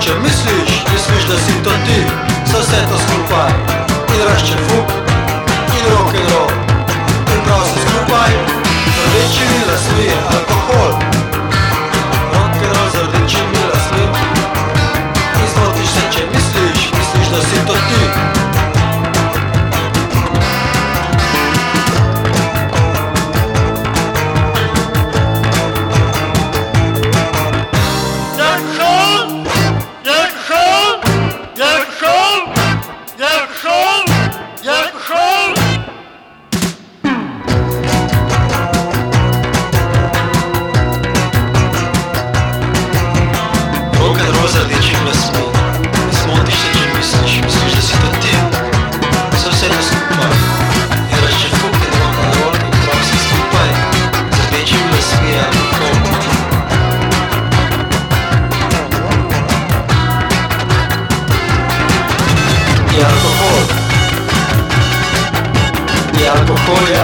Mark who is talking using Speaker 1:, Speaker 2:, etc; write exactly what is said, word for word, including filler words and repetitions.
Speaker 1: če misliš, misliš, da si to ti, so vse to skupaj. In razčefuk, in rock'n'roll, in prav se skupaj, z rdečimi lasmi alkohol. Rock'n'roll z rdečimi lasmi, in zmotiš se, če misliš, misliš, da si to ti. Z rdečimi lasmi, zmotiš se, če misliš, misliš, da si to ti, so vse to skupaj. In razčefuk in rock'n'roll in prav se skupaj, z rdečimi lasmi alkohol. Je alkohol, je alkohol, je